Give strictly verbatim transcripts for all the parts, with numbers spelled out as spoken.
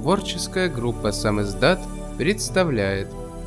Творческая группа «Самиздат» представляет.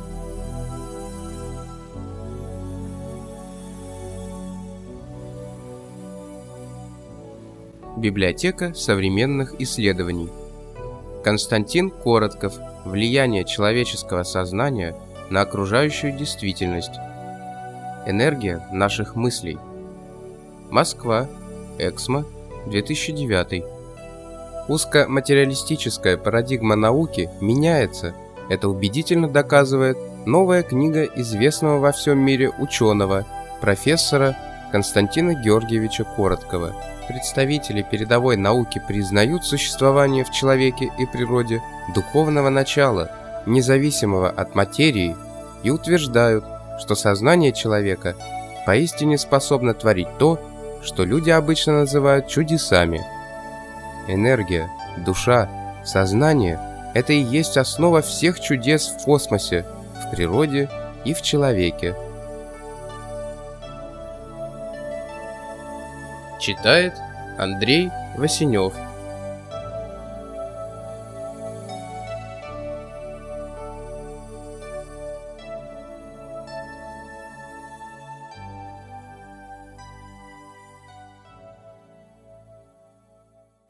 Библиотека современных исследований. Константин Коротков. Влияние человеческого сознания на окружающую действительность. Энергия наших мыслей. Москва. Эксмо. две тысячи девятый. Узкоматериалистическая парадигма науки меняется. Это убедительно доказывает новая книга известного во всем мире ученого, профессора Константина Георгиевича Короткова. Представители передовой науки признают существование в человеке и природе духовного начала, независимого от материи, и утверждают, что сознание человека поистине способно творить то, что люди обычно называют чудесами. Энергия, душа, сознание – это и есть основа всех чудес в космосе, в природе и в человеке. Читает Андрей Васенев.